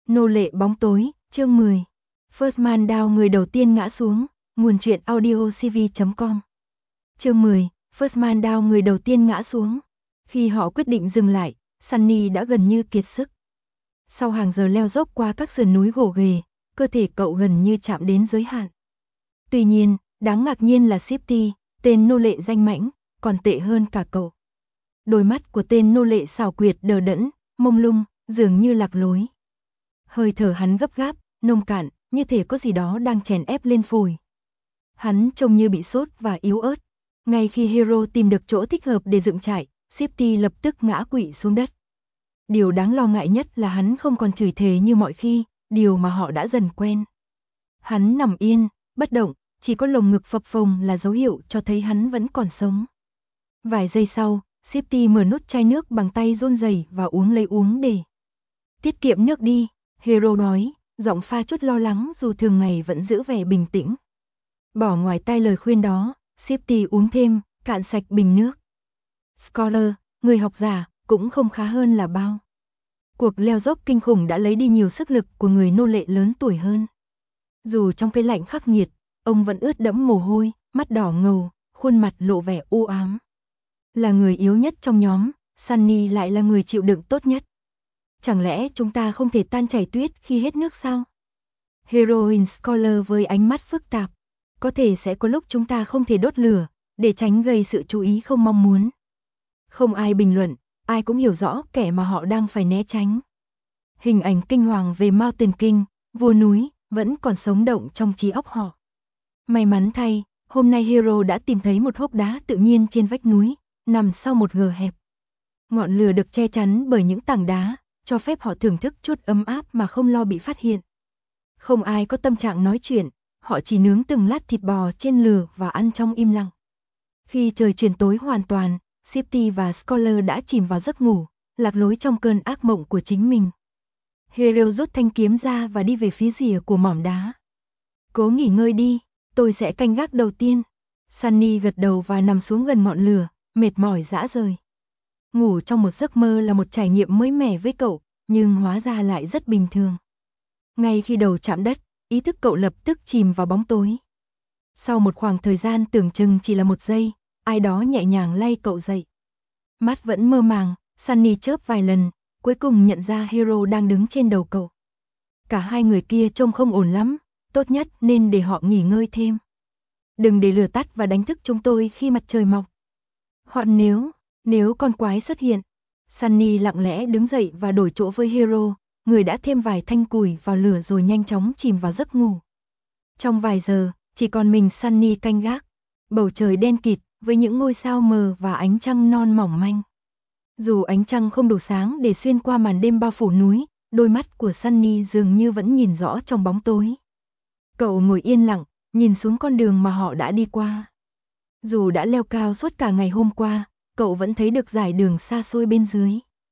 Nô lệ bóng tối, chương 10. First Man Down, người đầu tiên ngã xuống, nguồn truyện audio cv.com. Chương 10. First Man Down, người đầu tiên ngã xuống. Khi họ quyết định dừng lại, Sunny đã gần như kiệt sức. Sau hàng giờ leo dốc qua các sườn núi gồ ghề, cơ thể cậu gần như chạm đến giới hạn. Tuy nhiên, đáng ngạc nhiên là Shifty, tên nô lệ danh mãnh, còn tệ hơn cả cậu. Đôi mắt của tên nô lệ xảo quyệt đờ đẫn, mông lung, dường như lạc lối. Hơi thở hắn gấp gáp, nông cạn, như thể có gì đó đang chèn ép lên phổi. Hắn trông như bị sốt và yếu ớt. Ngay khi Hero tìm được chỗ thích hợp để dựng trại, Shifty lập tức ngã quỵ xuống đất. Điều đáng lo ngại nhất là hắn không còn chửi thề như mọi khi, điều mà họ đã dần quen. Hắn nằm yên, bất động, chỉ có lồng ngực phập phồng là dấu hiệu cho thấy hắn vẫn còn sống. Vài giây sau, Shifty mở nút chai nước bằng tay run rẩy và uống để tiết kiệm nước đi, Hero nói, giọng pha chút lo lắng dù thường ngày vẫn giữ vẻ bình tĩnh. Bỏ ngoài tai lời khuyên đó, Shifty uống thêm, cạn sạch bình nước. Scholar, người học giả, cũng không khá hơn là bao. Cuộc leo dốc kinh khủng đã lấy đi nhiều sức lực của người nô lệ lớn tuổi hơn. Dù trong cái lạnh khắc nghiệt, ông vẫn ướt đẫm mồ hôi, mắt đỏ ngầu, khuôn mặt lộ vẻ u ám. Là người yếu nhất trong nhóm, Sunny lại là người chịu đựng tốt nhất. Chẳng lẽ chúng ta không thể tan chảy tuyết khi hết nước sao? Heroine Scholar với ánh mắt phức tạp. Có thể sẽ có lúc chúng ta không thể đốt lửa, để tránh gây sự chú ý không mong muốn. Không ai bình luận, ai cũng hiểu rõ kẻ mà họ đang phải né tránh. Hình ảnh kinh hoàng về Mountain King, vua núi, vẫn còn sống động trong trí óc họ. May mắn thay, hôm nay Hero đã tìm thấy một hốc đá tự nhiên trên vách núi, nằm sau một gờ hẹp. Ngọn lửa được che chắn bởi những tảng đá, cho phép họ thưởng thức chút ấm áp mà không lo bị phát hiện. Không ai có tâm trạng nói chuyện, họ chỉ nướng từng lát thịt bò trên lửa và ăn trong im lặng. Khi trời chuyển tối hoàn toàn, Shifty và Scholar đã chìm vào giấc ngủ, lạc lối trong cơn ác mộng của chính mình. Hero rút thanh kiếm ra và đi về phía rìa của mỏm đá. Cố nghỉ ngơi đi, tôi sẽ canh gác đầu tiên. Sunny gật đầu và nằm xuống gần ngọn lửa, mệt mỏi rã rời. Ngủ trong một giấc mơ là một trải nghiệm mới mẻ với cậu, nhưng hóa ra lại rất bình thường. Ngay khi đầu chạm đất, ý thức cậu lập tức chìm vào bóng tối. Sau một khoảng thời gian tưởng chừng chỉ là một giây, ai đó nhẹ nhàng lay cậu dậy. Mắt vẫn mơ màng, Sunny chớp vài lần, cuối cùng nhận ra Hero đang đứng trên đầu cậu. Cả hai người kia trông không ổn lắm, tốt nhất nên để họ nghỉ ngơi thêm. Đừng để lửa tắt và đánh thức chúng tôi khi mặt trời mọc. Hoặc nếu con quái xuất hiện. Sunny lặng lẽ đứng dậy và đổi chỗ với Hero, người đã thêm vài thanh củi vào lửa rồi nhanh chóng chìm vào giấc ngủ. Trong vài giờ, chỉ còn mình Sunny canh gác. Bầu trời đen kịt, với những ngôi sao mờ và ánh trăng non mỏng manh. Dù ánh trăng không đủ sáng để xuyên qua màn đêm bao phủ núi, đôi mắt của Sunny dường như vẫn nhìn rõ trong bóng tối. Cậu ngồi yên lặng, nhìn xuống con đường mà họ đã đi qua. Dù đã leo cao suốt cả ngày hôm qua, cậu vẫn thấy được dải đường xa xôi bên dưới.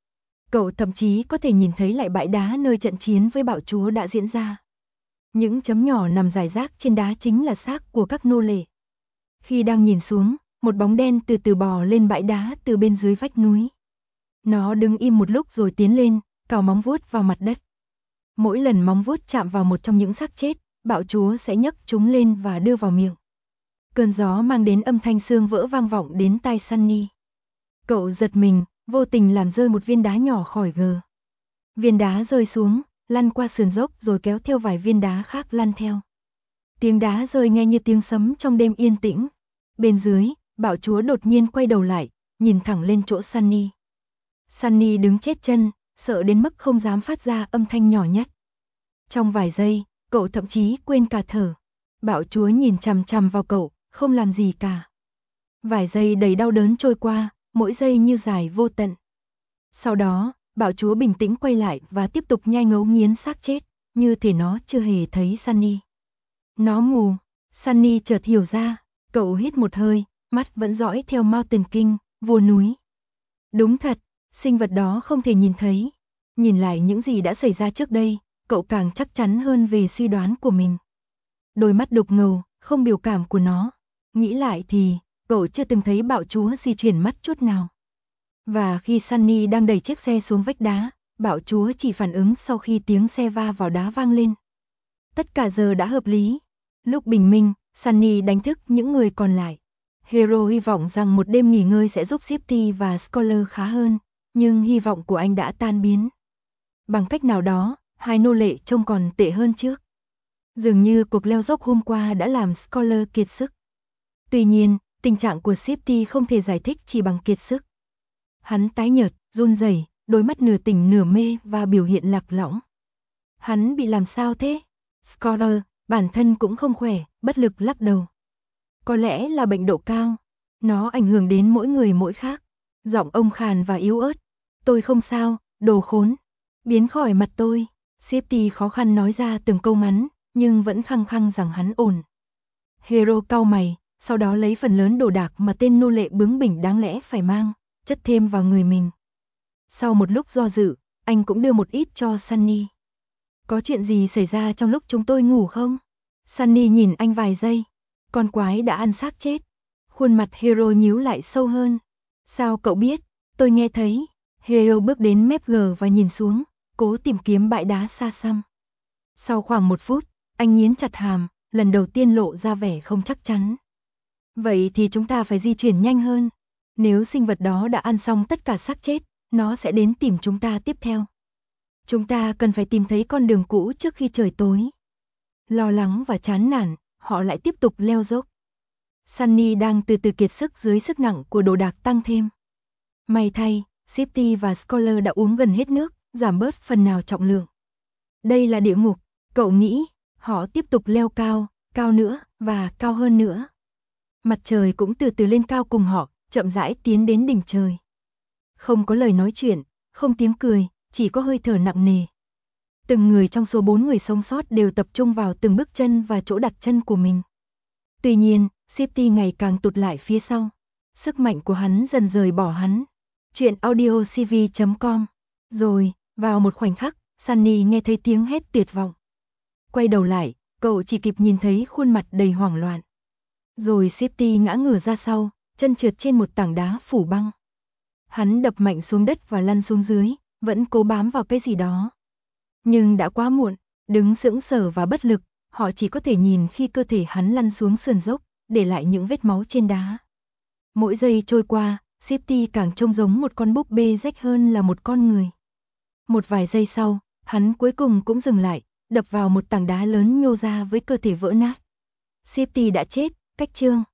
Cậu thậm chí có thể nhìn thấy lại bãi đá nơi trận chiến với bạo chúa đã diễn ra. Những chấm nhỏ nằm rải rác trên đá chính là xác của các nô lệ. Khi đang nhìn xuống, một bóng đen từ từ bò lên bãi đá từ bên dưới vách núi. Nó đứng im một lúc rồi tiến lên, cào móng vuốt vào mặt đất. Mỗi lần móng vuốt chạm vào một trong những xác chết, bạo chúa sẽ nhấc chúng lên và đưa vào miệng. Cơn gió mang đến âm thanh xương vỡ vang vọng đến tai Sunny. Cậu giật mình, vô tình làm rơi một viên đá nhỏ khỏi gờ. Viên đá rơi xuống, lăn qua sườn dốc rồi kéo theo vài viên đá khác lăn theo. Tiếng đá rơi nghe như tiếng sấm trong đêm yên tĩnh. Bên dưới, bạo chúa đột nhiên quay đầu lại, nhìn thẳng lên chỗ Sunny. Sunny đứng chết chân, sợ đến mức không dám phát ra âm thanh nhỏ nhất. Trong vài giây, cậu thậm chí quên cả thở. Bạo chúa nhìn chằm chằm vào cậu, không làm gì cả. Vài giây đầy đau đớn trôi qua, mỗi giây như dài vô tận. Sau đó, bạo chúa bình tĩnh quay lại và tiếp tục nhai ngấu nghiến xác chết, như thể nó chưa hề thấy Sunny. Nó mù. Sunny chợt hiểu ra, cậu hít một hơi, mắt vẫn dõi theo Mountain King, vua núi. Đúng thật, sinh vật đó không thể nhìn thấy. Nhìn lại những gì đã xảy ra trước đây, cậu càng chắc chắn hơn về suy đoán của mình. Đôi mắt đục ngầu, không biểu cảm của nó. Nghĩ lại thì, cậu chưa từng thấy bạo chúa di chuyển mắt chút nào. Và khi Sunny đang đẩy chiếc xe xuống vách đá, Bạo chúa chỉ phản ứng sau khi tiếng xe va vào đá vang lên. Tất cả giờ đã hợp lý. Lúc bình minh, Sunny đánh thức những người còn lại. Hero hy vọng rằng một đêm nghỉ ngơi sẽ giúp Shifty và Scholar khá hơn, nhưng hy vọng của anh đã tan biến. Bằng cách nào đó, hai nô lệ trông còn tệ hơn trước. Dường như cuộc leo dốc hôm qua đã làm Scholar kiệt sức. Tuy nhiên, tình trạng của Shifty không thể giải thích chỉ bằng kiệt sức. Hắn tái nhợt, run rẩy, đôi mắt nửa tỉnh nửa mê và biểu hiện lạc lõng. Hắn bị làm sao thế? Scholar, bản thân cũng không khỏe, bất lực lắc đầu. Có lẽ là bệnh độ cao. Nó ảnh hưởng đến mỗi người mỗi khác. Giọng ông khàn và yếu ớt. Tôi không sao, đồ khốn. Biến khỏi mặt tôi. Shifty khó khăn nói ra từng câu ngắn, nhưng vẫn khăng khăng rằng hắn ổn. Hero cau mày, sau đó lấy phần lớn đồ đạc mà tên nô lệ bướng bỉnh đáng lẽ phải mang, chất thêm vào người mình. Sau một lúc do dự, anh cũng đưa một ít cho Sunny. Có chuyện gì xảy ra trong lúc chúng tôi ngủ không? Sunny nhìn anh vài giây. Con quái đã ăn xác chết. Khuôn mặt Hero nhíu lại sâu hơn. Sao cậu biết? Tôi nghe thấy. Hero bước đến mép gờ và nhìn xuống, cố tìm kiếm bãi đá xa xăm. Sau khoảng 1 phút, anh nghiến chặt hàm, lần đầu tiên lộ ra vẻ không chắc chắn. Vậy thì chúng ta phải di chuyển nhanh hơn. Nếu sinh vật đó đã ăn xong tất cả xác chết, nó sẽ đến tìm chúng ta tiếp theo. Chúng ta cần phải tìm thấy con đường cũ trước khi trời tối. Lo lắng và chán nản, họ lại tiếp tục leo dốc. Sunny đang từ từ kiệt sức dưới sức nặng của đồ đạc tăng thêm. May thay, Shifty và Scholar đã uống gần hết nước, giảm bớt phần nào trọng lượng. Đây là địa ngục, cậu nghĩ. Họ tiếp tục leo cao, cao nữa, và cao hơn nữa. Mặt trời cũng từ từ lên cao cùng họ, chậm rãi tiến đến đỉnh trời. Không có lời nói chuyện, không tiếng cười, chỉ có hơi thở nặng nề. Từng người trong số 4 người sống sót đều tập trung vào từng bước chân và chỗ đặt chân của mình. Tuy nhiên, Shifty ngày càng tụt lại phía sau. Sức mạnh của hắn dần rời bỏ hắn. Chuyện audiocv.com. Rồi, vào một khoảnh khắc, Sunny nghe thấy tiếng hét tuyệt vọng. Quay đầu lại, cậu chỉ kịp nhìn thấy khuôn mặt đầy hoảng loạn. Rồi Shifty ngã ngửa ra sau, chân trượt trên một tảng đá phủ băng. Hắn đập mạnh xuống đất và lăn xuống dưới, vẫn cố bám vào cái gì đó. Nhưng đã quá muộn, đứng sững sờ và bất lực, họ chỉ có thể nhìn khi cơ thể hắn lăn xuống sườn dốc, để lại những vết máu trên đá. Mỗi giây trôi qua, Shifty càng trông giống một con búp bê rách hơn là một con người. Một vài giây sau, hắn cuối cùng cũng dừng lại, đập vào một tảng đá lớn nhô ra với cơ thể vỡ nát. Shifty đã chết, cách chương.